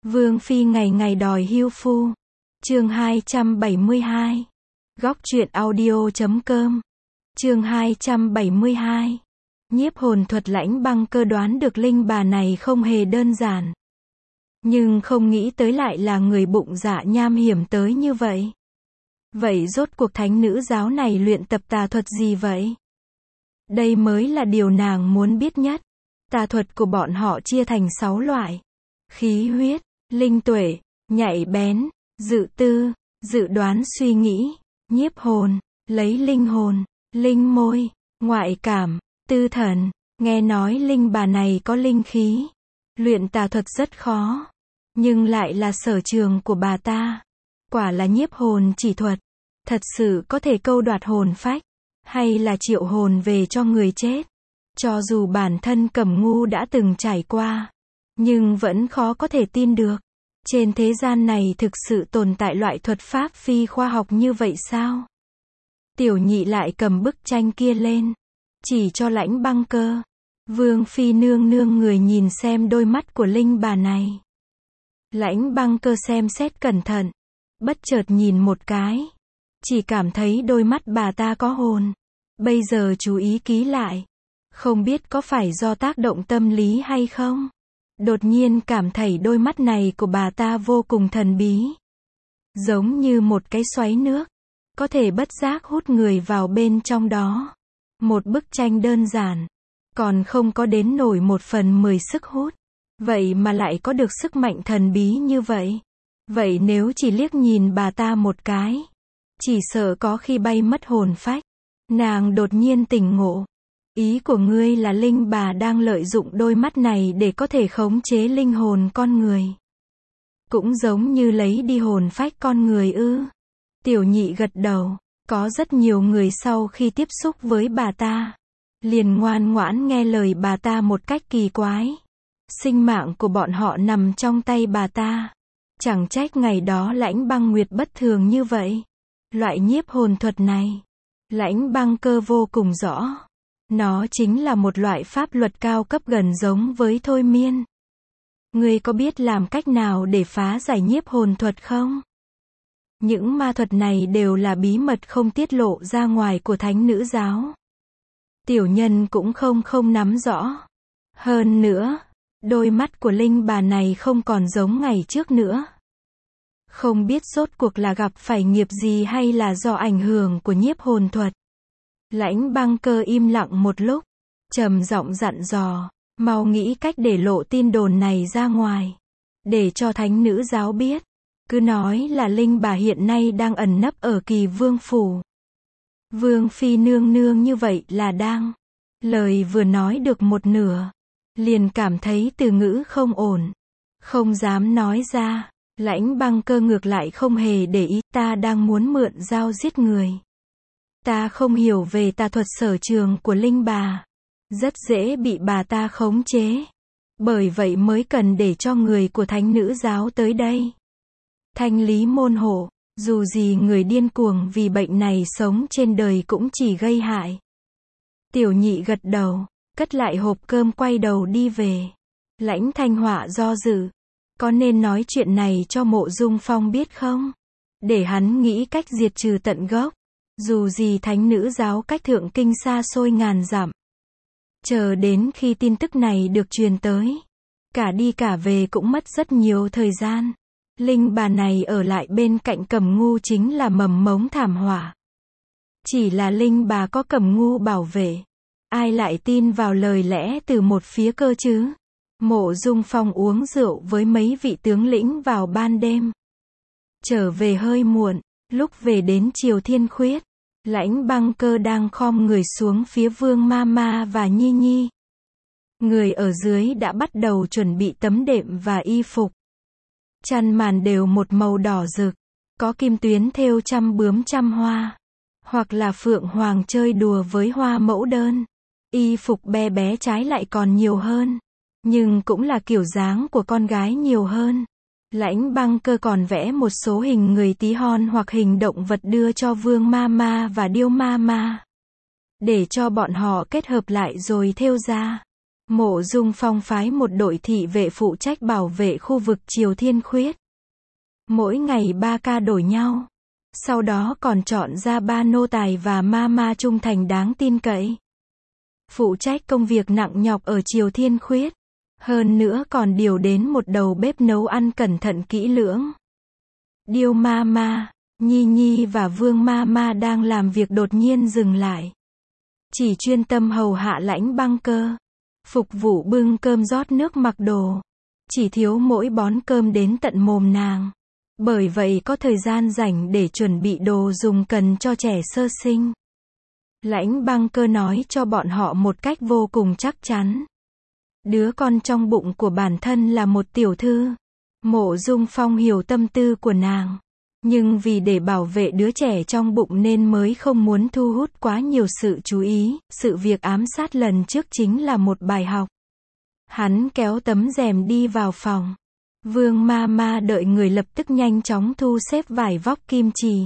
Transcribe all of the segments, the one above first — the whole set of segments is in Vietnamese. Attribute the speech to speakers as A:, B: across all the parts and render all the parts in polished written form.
A: Vương phi ngày ngày đòi hưu phu. Chương 272. Góc truyện audio.com. Chương 272. Nhiếp hồn thuật Lãnh Băng Cơ đoán được linh bà này không hề đơn giản. Nhưng không nghĩ tới lại là người bụng dạ nham hiểm tới như vậy. Vậy rốt cuộc thánh nữ giáo này luyện tập tà thuật gì vậy? Đây mới là điều nàng muốn biết nhất. Tà thuật của bọn họ chia thành 6 loại. Khí huyết, linh tuệ, nhạy bén, dự tư, dự đoán suy nghĩ, nhiếp hồn, lấy linh hồn, linh môi, ngoại cảm, tư thần. Nghe nói linh bà này có linh khí. Luyện tà thuật rất khó. Nhưng lại là sở trường của bà ta. Quả là nhiếp hồn chỉ thuật. Thật sự có thể câu đoạt hồn phách. Hay là triệu hồn về cho người chết. Cho dù bản thân Cẩm Ngu đã từng trải qua. Nhưng vẫn khó có thể tin được. Trên thế gian này thực sự tồn tại loại thuật pháp phi khoa học như vậy sao? Tiểu nhị lại cầm bức tranh kia lên. Chỉ cho Lãnh Băng Cơ. Vương phi nương nương người nhìn xem đôi mắt của linh bà này. Lãnh Băng Cơ xem xét cẩn thận. Bất chợt nhìn một cái. Chỉ cảm thấy đôi mắt bà ta có hồn. Bây giờ chú ý kỹ lại. Không biết có phải do tác động tâm lý hay không? Đột nhiên cảm thấy đôi mắt này của bà ta vô cùng thần bí. Giống như một cái xoáy nước. Có thể bất giác hút người vào bên trong đó. Một bức tranh đơn giản. Còn không có đến nổi 1/10 sức hút. Vậy mà lại có được sức mạnh thần bí như vậy. Vậy nếu chỉ liếc nhìn bà ta một cái. Chỉ sợ có khi bay mất hồn phách. Nàng đột nhiên tỉnh ngộ. Ý của ngươi là linh bà đang lợi dụng đôi mắt này để có thể khống chế linh hồn con người. Cũng giống như lấy đi hồn phách con người ư? Tiểu nhị gật đầu. Có rất nhiều người sau khi tiếp xúc với bà ta. Liền ngoan ngoãn nghe lời bà ta một cách kỳ quái. Sinh mạng của bọn họ nằm trong tay bà ta. Chẳng trách ngày đó Lãnh Băng Nguyệt bất thường như vậy. Loại nhiếp hồn thuật này. Lãnh Băng Cơ vô cùng rõ. Nó chính là một loại pháp luật cao cấp gần giống với thôi miên. Ngươi có biết làm cách nào để phá giải nhiếp hồn thuật không? Những ma thuật này đều là bí mật không tiết lộ ra ngoài của thánh nữ giáo. Tiểu nhân cũng không nắm rõ. Hơn nữa, đôi mắt của linh bà này không còn giống ngày trước nữa. Không biết rốt cuộc là gặp phải nghiệp gì hay là do ảnh hưởng của nhiếp hồn thuật. Lãnh Băng Cơ im lặng một lúc, trầm giọng dặn dò, mau nghĩ cách để lộ tin đồn này ra ngoài. Để cho thánh nữ giáo biết. Cứ nói là linh bà hiện nay đang ẩn nấp ở Kỳ Vương phủ. Vương phi nương nương như vậy là đang. Lời vừa nói được một nửa. Liền cảm thấy từ ngữ không ổn. Không dám nói ra. Lãnh Băng Cơ ngược lại không hề để ý. Ta đang muốn mượn dao giết người. Ta không hiểu về tà thuật sở trường của linh bà. Rất dễ bị bà ta khống chế. Bởi vậy mới cần để cho người của thánh nữ giáo tới đây. Thanh lý môn hộ. Dù gì người điên cuồng vì bệnh này sống trên đời cũng chỉ gây hại. Tiểu nhị gật đầu. Cất lại hộp cơm quay đầu đi về. Lãnh Thanh Họa do dự. Có nên nói chuyện này cho Mộ Dung Phong biết không? Để hắn nghĩ cách diệt trừ tận gốc. Dù gì thánh nữ giáo cách Thượng Kinh xa xôi ngàn dặm. Chờ đến khi tin tức này được truyền tới. Cả đi cả về cũng mất rất nhiều thời gian. Linh bà này ở lại bên cạnh Cẩm Ngu chính là mầm mống thảm họa. Chỉ là linh bà có Cẩm Ngu bảo vệ. Ai lại tin vào lời lẽ từ một phía cơ chứ? Mộ Dung Phong uống rượu với mấy vị tướng lĩnh vào ban đêm. Trở về hơi muộn. Lúc về đến chiều thiên khuyết. Lãnh Băng Cơ đang khom người xuống phía Vương Mama và Nhi Nhi. Người ở dưới đã bắt đầu chuẩn bị tấm đệm và y phục. Chăn màn đều một màu đỏ rực. Có kim tuyến thêu trăm bướm trăm hoa. Hoặc là phượng hoàng chơi đùa với hoa mẫu đơn. Y phục bé bé trái lại còn nhiều hơn. Nhưng cũng là kiểu dáng của con gái nhiều hơn. Lãnh Băng Cơ còn vẽ một số hình người tí hon hoặc hình động vật đưa cho Vương Mama và Điêu Mama. Để cho bọn họ kết hợp lại rồi thêu ra. Mộ Dung Phong phái một đội thị vệ phụ trách bảo vệ khu vực Triều Thiên Khuyết. Mỗi ngày 3 ca đổi nhau. Sau đó còn chọn ra 3 nô tài và ma ma trung thành đáng tin cậy. Phụ trách công việc nặng nhọc ở Triều Thiên Khuyết. Hơn nữa còn điều đến một đầu bếp nấu ăn cẩn thận kỹ lưỡng. Điêu ma ma, Nhi Nhi và Vương ma ma đang làm việc đột nhiên dừng lại. Chỉ chuyên tâm hầu hạ Lãnh Băng Cơ. Phục vụ bưng cơm rót nước mặc đồ. Chỉ thiếu mỗi bón cơm đến tận mồm nàng. Bởi vậy có thời gian rảnh để chuẩn bị đồ dùng cần cho trẻ sơ sinh. Lãnh Băng Cơ nói cho bọn họ một cách vô cùng chắc chắn. Đứa con trong bụng của bản thân là một tiểu thư. Mộ Dung Phong hiểu tâm tư của nàng. Nhưng vì để bảo vệ đứa trẻ trong bụng nên mới không muốn thu hút quá nhiều sự chú ý. Sự việc ám sát lần trước chính là một bài học. Hắn kéo tấm rèm đi vào phòng. Vương ma ma đợi người lập tức nhanh chóng thu xếp vải vóc kim chì.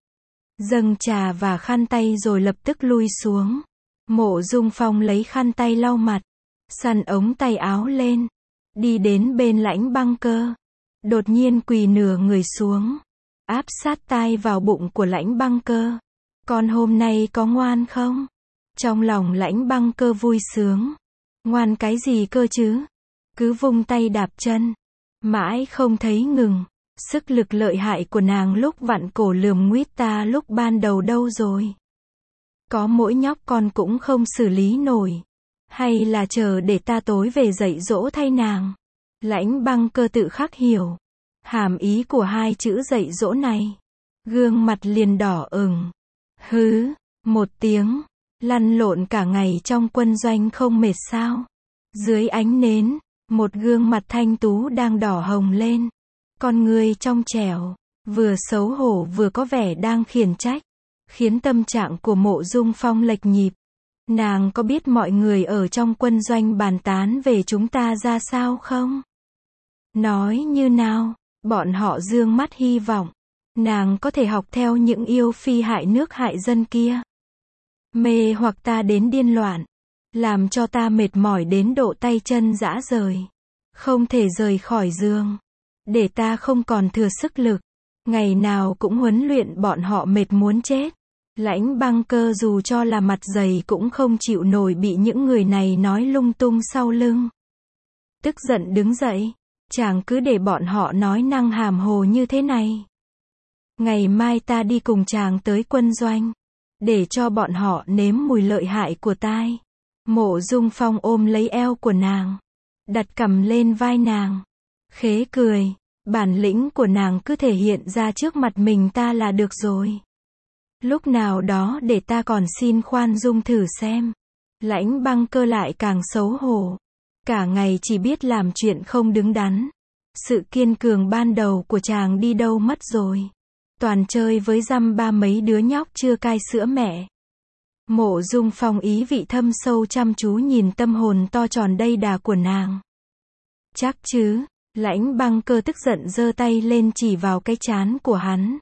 A: Dâng trà và khăn tay rồi lập tức lui xuống. Mộ Dung Phong lấy khăn tay lau mặt. Săn ống tay áo lên. Đi đến bên Lãnh Băng Cơ. Đột nhiên quỳ nửa người xuống. Áp sát tai vào bụng của Lãnh Băng Cơ. Con hôm nay có ngoan không? Trong lòng Lãnh Băng Cơ vui sướng. Ngoan cái gì cơ chứ? Cứ vung tay đạp chân. Mãi không thấy ngừng. Sức lực lợi hại của nàng lúc vặn cổ lườm nguýt ta lúc ban đầu đâu rồi? Có mỗi nhóc con cũng không xử lý nổi. Hay là chờ để ta tối về dạy dỗ thay nàng? Lãnh Băng Cơ tự khắc hiểu hàm ý của hai chữ dạy dỗ này. Gương mặt liền đỏ ửng. Hứ, một tiếng. Lăn lộn cả ngày trong quân doanh không mệt sao? Dưới ánh nến, một gương mặt thanh tú đang đỏ hồng lên. Con người trong trẻo, vừa xấu hổ vừa có vẻ đang khiển trách, khiến tâm trạng của Mộ Dung Phong lệch nhịp. Nàng có biết mọi người ở trong quân doanh bàn tán về chúng ta ra sao không? Nói như nào? Bọn họ dương mắt hy vọng nàng có thể học theo những yêu phi hại nước hại dân kia. Mê hoặc ta đến điên loạn. Làm cho ta mệt mỏi đến độ tay chân rã rời. Không thể rời khỏi giường. Để ta không còn thừa sức lực. Ngày nào cũng huấn luyện bọn họ mệt muốn chết. Lãnh Băng Cơ dù cho là mặt dày cũng không chịu nổi bị những người này nói lung tung sau lưng. Tức giận đứng dậy. Chàng cứ để bọn họ nói năng hàm hồ như thế này. Ngày mai ta đi cùng chàng tới quân doanh. Để cho bọn họ nếm mùi lợi hại của tai. Mộ Dung Phong ôm lấy eo của nàng. Đặt cằm lên vai nàng. Khế cười. Bản lĩnh của nàng cứ thể hiện ra trước mặt mình ta là được rồi. Lúc nào đó để ta còn xin khoan dung thử xem. Lãnh Băng Cơ lại càng xấu hổ. Cả ngày chỉ biết làm chuyện không đứng đắn. Sự kiên cường ban đầu của chàng đi đâu mất rồi. Toàn chơi với dăm ba mấy đứa nhóc chưa cai sữa mẹ. Mộ Dung Phong ý vị thâm sâu chăm chú nhìn tâm hồn to tròn đầy đà của nàng. Chắc chứ? Lãnh Băng Cơ tức giận giơ tay lên chỉ vào cái trán của hắn.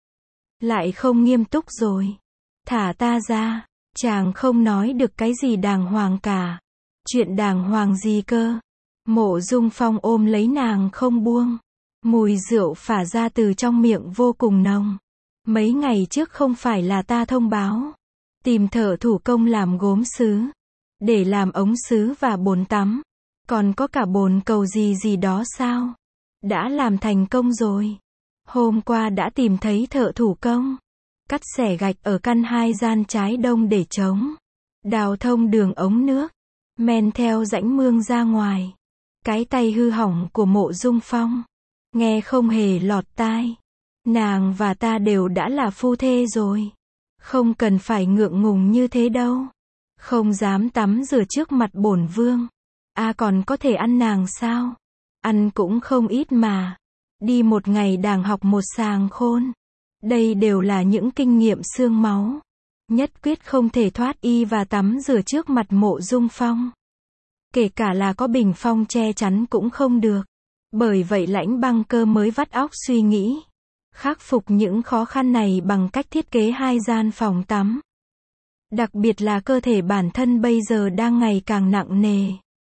A: Lại không nghiêm túc rồi. Thả ta ra. Chàng không nói được cái gì đàng hoàng cả. Chuyện đàng hoàng gì cơ? Mộ Dung Phong ôm lấy nàng không buông. Mùi rượu phả ra từ trong miệng vô cùng nồng. Mấy ngày trước không phải là ta thông báo. Tìm thợ thủ công làm gốm sứ. Để làm ống sứ và bồn tắm. Còn có cả bồn cầu gì đó sao? Đã làm thành công rồi. Hôm qua đã tìm thấy thợ thủ công. Cắt xẻ gạch ở căn 2 gian trái đông để trống. Đào thông đường ống nước. Men theo rãnh mương ra ngoài. Cái tay hư hỏng của Mộ Dung Phong. Nghe không hề lọt tai. Nàng và ta đều đã là phu thê rồi. Không cần phải ngượng ngùng như thế đâu. Không dám tắm rửa trước mặt bổn vương. Còn có thể ăn nàng sao? Ăn cũng không ít mà. Đi một ngày đàng học một sàng khôn. Đây đều là những kinh nghiệm xương máu. Nhất quyết không thể thoát y và tắm rửa trước mặt Mộ Dung Phong. Kể cả là có bình phong che chắn cũng không được. Bởi vậy Lãnh Băng Cơ mới vắt óc suy nghĩ. Khắc phục những khó khăn này bằng cách thiết kế 2 gian phòng tắm. Đặc biệt là cơ thể bản thân bây giờ đang ngày càng nặng nề.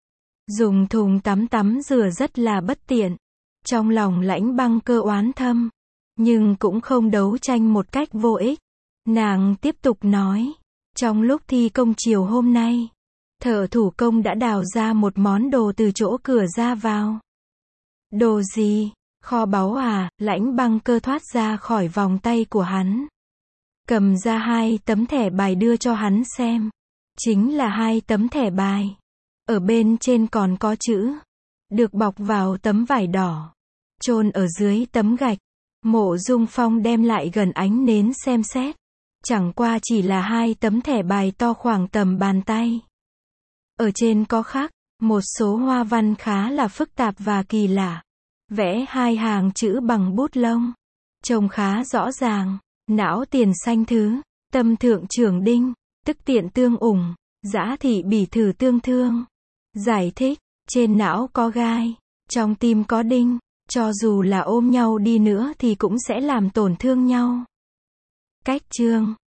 A: Dùng thùng tắm rửa rất là bất tiện. Trong lòng Lãnh Băng Cơ oán thâm, nhưng cũng không đấu tranh một cách vô ích. Nàng tiếp tục nói, trong lúc thi công chiều hôm nay, thợ thủ công đã đào ra một món đồ từ chỗ cửa ra vào. Đồ gì? Kho báu à? Lãnh Băng Cơ thoát ra khỏi vòng tay của hắn, cầm ra 2 tấm thẻ bài đưa cho hắn xem. Chính là 2 tấm thẻ bài. Ở bên trên còn có chữ, được bọc vào tấm vải đỏ, chôn ở dưới tấm gạch. Mộ Dung Phong đem lại gần ánh nến xem xét. Chẳng qua chỉ là 2 tấm thẻ bài to khoảng tầm bàn tay. Ở trên có khắc một số hoa văn khá là phức tạp và kỳ lạ. Vẽ 2 hàng chữ bằng bút lông, trông khá rõ ràng. Não tiền sanh thứ, tâm thượng trưởng đinh, tức tiện tương ủng, dã thị bỉ thử tương thương. Giải thích, trên não có gai, trong tim có đinh, cho dù là ôm nhau đi nữa thì cũng sẽ làm tổn thương nhau. Cách chương